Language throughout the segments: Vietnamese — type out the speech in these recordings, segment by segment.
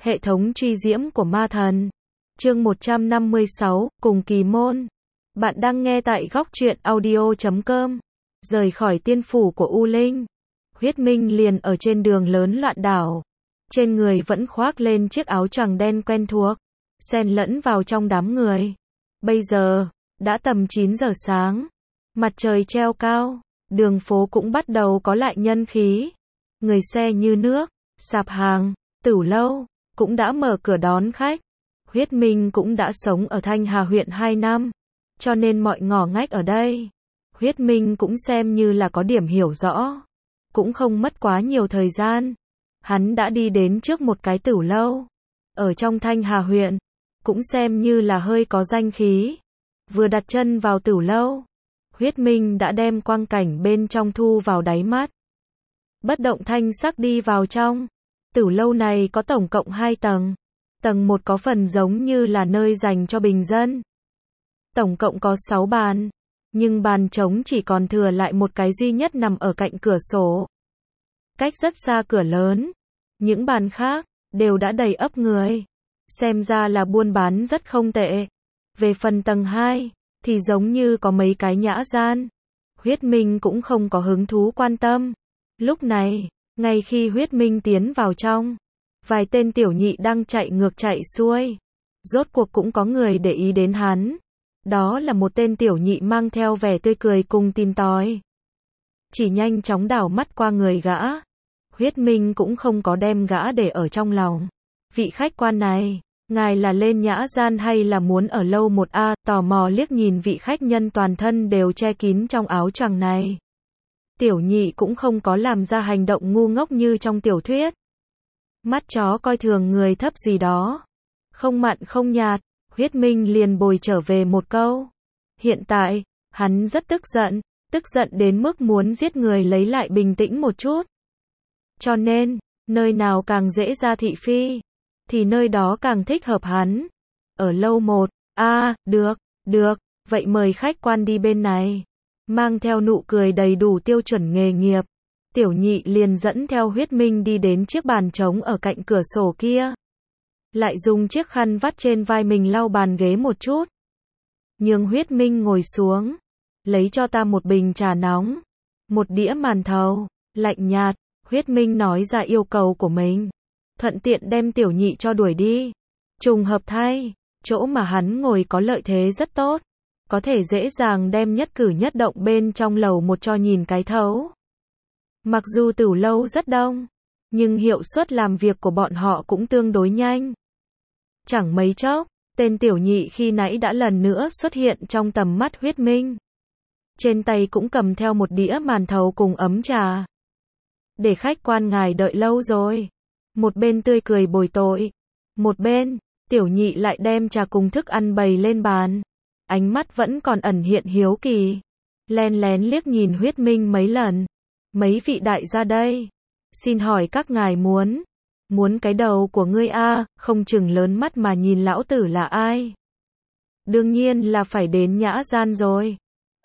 Hệ thống truy diễm của ma thần. Chương 156, cùng kỳ môn. Bạn đang nghe tại góc truyện audio.com. Rời khỏi tiên phủ của U Linh, Huyết Minh liền ở trên đường lớn loạn đảo. Trên người vẫn khoác lên chiếc áo choàng đen quen thuộc, xen lẫn vào trong đám người. Bây giờ, đã tầm 9 giờ sáng. Mặt trời treo cao, đường phố cũng bắt đầu có lại nhân khí. Người xe như nước, sạp hàng, tửu lâu cũng đã mở cửa đón khách. Huyết Minh cũng đã sống ở Thanh Hà huyện 2 năm, cho nên mọi ngõ ngách ở đây, Huyết Minh cũng xem như là có điểm hiểu rõ. Cũng không mất quá nhiều thời gian, hắn đã đi đến trước một cái tửu lâu. Ở trong Thanh Hà huyện, cũng xem như là hơi có danh khí. Vừa đặt chân vào tửu lâu, Huyết Minh đã đem quang cảnh bên trong thu vào đáy mắt. Bất động thanh sắc đi vào trong. Tửu lâu này có tổng cộng 2 tầng. Tầng 1 có phần giống như là nơi dành cho bình dân. Tổng cộng có 6 bàn, nhưng bàn trống chỉ còn thừa lại một cái duy nhất nằm ở cạnh cửa sổ. Cách rất xa cửa lớn, những bàn khác đều đã đầy ắp người. Xem ra là buôn bán rất không tệ. Về phần tầng 2, thì giống như có mấy cái nhã gian. Huyết Minh cũng không có hứng thú quan tâm. Lúc này, ngay khi Huyết Minh tiến vào trong, vài tên tiểu nhị đang chạy ngược chạy xuôi. Rốt cuộc cũng có người để ý đến hắn. Đó là một tên tiểu nhị mang theo vẻ tươi cười cùng tìm tòi. Chỉ nhanh chóng đảo mắt qua người gã. Huyết Minh cũng không có đem gã để ở trong lòng. Vị khách quan này, ngài là lên nhã gian hay là muốn ở lâu 1A? Tò mò liếc nhìn vị khách nhân toàn thân đều che kín trong áo choàng này. Tiểu nhị cũng không có làm ra hành động ngu ngốc như trong tiểu thuyết. Mắt chó coi thường người thấp gì đó. Không mặn không nhạt, Huyết Minh liền bồi trở về một câu. Hiện tại, hắn rất tức giận đến mức muốn giết người lấy lại bình tĩnh một chút. Cho nên, nơi nào càng dễ ra thị phi, thì nơi đó càng thích hợp hắn. Ở lâu 1A, được, vậy mời khách quan đi bên này. Mang theo nụ cười đầy đủ tiêu chuẩn nghề nghiệp, tiểu nhị liền dẫn theo Huyết Minh đi đến chiếc bàn trống ở cạnh cửa sổ kia. Lại dùng chiếc khăn vắt trên vai mình lau bàn ghế một chút. Nhường Huyết Minh ngồi xuống. Lấy cho ta một bình trà nóng. Một đĩa màn thầu, lạnh nhạt. Huyết Minh nói ra yêu cầu của mình. Thuận tiện đem tiểu nhị cho đuổi đi. Trùng hợp thay, chỗ mà hắn ngồi có lợi thế rất tốt. Có thể dễ dàng đem nhất cử nhất động bên trong lầu một cho nhìn cái thấu. Mặc dù tửu lâu rất đông, nhưng hiệu suất làm việc của bọn họ cũng tương đối nhanh. Chẳng mấy chốc, tên tiểu nhị khi nãy đã lần nữa xuất hiện trong tầm mắt Huyết Minh. Trên tay cũng cầm theo một đĩa màn thầu cùng ấm trà. Để khách quan ngài đợi lâu rồi. Một bên tươi cười bồi tội. Một bên, tiểu nhị lại đem trà cùng thức ăn bày lên bàn. Ánh mắt vẫn còn ẩn hiện hiếu kỳ. Len lén liếc nhìn Huyết Minh mấy lần. Mấy vị đại gia đây. Xin hỏi các ngài muốn cái đầu của ngươi a? Không chừng lớn mắt mà nhìn lão tử là ai. Đương nhiên là phải đến nhã gian rồi.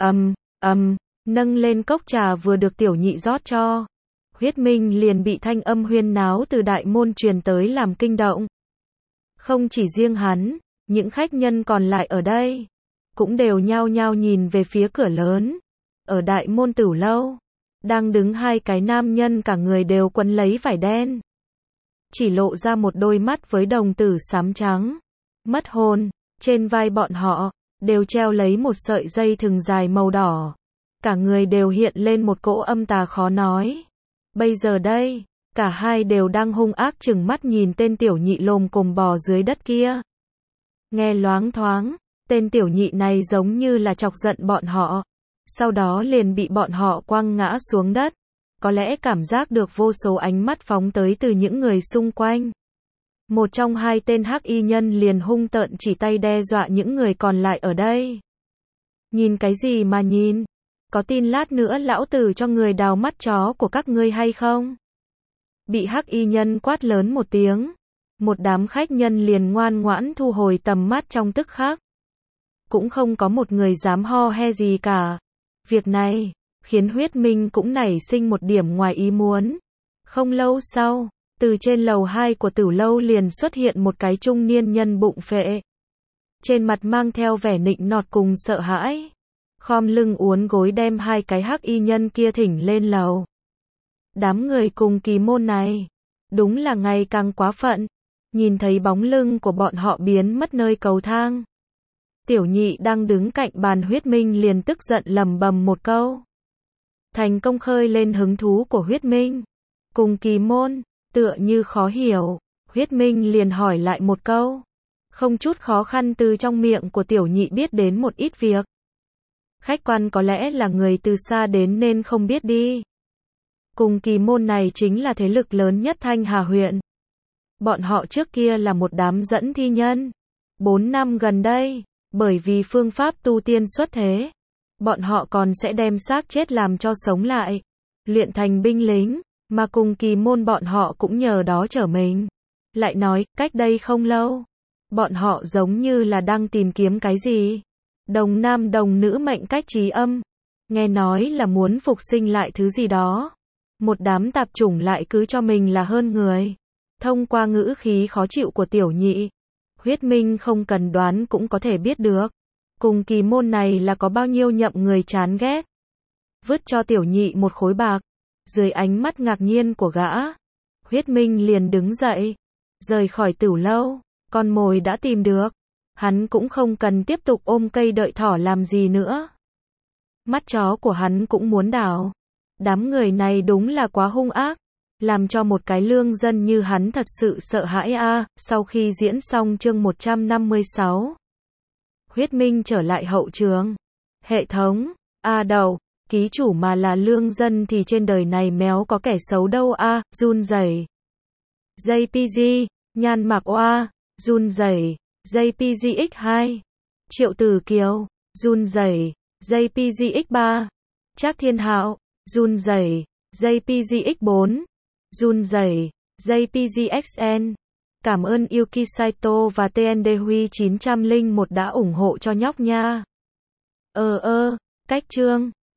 Nâng lên cốc trà vừa được tiểu nhị rót cho. Huyết Minh liền bị thanh âm huyên náo từ đại môn truyền tới làm kinh động. Không chỉ riêng hắn, những khách nhân còn lại ở đây cũng đều nhao nhao nhìn về phía cửa lớn. Ở đại môn tửu lâu, đang đứng 2 cái nam nhân cả người đều quấn lấy vải đen. Chỉ lộ ra một đôi mắt với đồng tử xám trắng. Mất hồn, trên vai bọn họ, đều treo lấy một sợi dây thừng dài màu đỏ. Cả người đều hiện lên một cỗ âm tà khó nói. Bây giờ đây, cả hai đều đang hung ác trừng mắt nhìn tên tiểu nhị lồm cồm bò dưới đất kia. Nghe loáng thoáng, tên tiểu nhị này giống như là chọc giận bọn họ. Sau đó liền bị bọn họ quăng ngã xuống đất. Có lẽ cảm giác được vô số ánh mắt phóng tới từ những người xung quanh. Một trong 2 tên hắc y nhân liền hung tợn chỉ tay đe dọa những người còn lại ở đây. Nhìn cái gì mà nhìn? Có tin lát nữa lão tử cho người đào mắt chó của các ngươi hay không? Bị hắc y nhân quát lớn một tiếng. Một đám khách nhân liền ngoan ngoãn thu hồi tầm mắt trong tức khắc. Cũng không có một người dám ho he gì cả. Việc này khiến Huyết Minh cũng nảy sinh một điểm ngoài ý muốn. Không lâu sau, Từ trên lầu 2 của Tử lâu liền xuất hiện một cái trung niên nhân bụng phệ. Trên mặt mang theo vẻ nịnh nọt cùng sợ hãi. Khom lưng uốn gối đem hai cái hắc y nhân kia thỉnh lên lầu. Đám người cùng kỳ môn này, đúng là ngày càng quá phận. Nhìn thấy bóng lưng của bọn họ biến mất nơi cầu thang. Tiểu nhị đang đứng cạnh bàn huyết minh liền tức giận lầm bầm một câu. Thành công khơi lên hứng thú của huyết minh. Cùng kỳ môn, tựa như khó hiểu, huyết minh liền hỏi lại một câu. Không chút khó khăn từ trong miệng của tiểu nhị biết đến một ít việc. Khách quan có lẽ là người từ xa đến nên không biết đi. Cùng kỳ môn này chính là thế lực lớn nhất Thanh Hà huyện. Bọn họ trước kia là một đám dẫn thi nhân. 4 năm gần đây, bởi vì phương pháp tu tiên xuất thế, bọn họ còn sẽ đem xác chết làm cho sống lại, luyện thành binh lính, mà cùng kỳ môn bọn họ cũng nhờ đó trở mình. Lại nói, cách đây không lâu, bọn họ giống như là đang tìm kiếm cái gì. Đồng nam đồng nữ mệnh cách trí âm. Nghe nói là muốn phục sinh lại thứ gì đó. Một đám tạp chủng lại cứ cho mình là hơn người. Thông qua ngữ khí khó chịu của tiểu nhị, huyết minh không cần đoán cũng có thể biết được. Cùng kỳ môn này là có bao nhiêu nhậm người chán ghét. Vứt cho tiểu nhị một khối bạc. Dưới ánh mắt ngạc nhiên của gã, huyết minh liền đứng dậy, rời khỏi Tử lâu. Con mồi đã tìm được. Hắn cũng không cần tiếp tục ôm cây đợi thỏ làm gì nữa. Mắt chó của hắn cũng muốn đảo. Đám người này đúng là quá hung ác. Làm cho một cái lương dân như hắn thật sự sợ hãi a. Sau khi diễn xong chương 156, huyết minh trở lại hậu trường. Hệ thống, đầu, ký chủ mà là lương dân thì trên đời này méo có kẻ xấu đâu a. Run rẩy. JPG, nhan mặc oa, run rẩy. JPG X2, Triệu Tử Kiều, run rẩy. JPG X3, Trác Thiên Hạo, run rẩy. JPG X4, run rẩy. JPG XN. Cảm ơn Yuki Saito và TND Huy 901 đã ủng hộ cho nhóc nha. Cách chương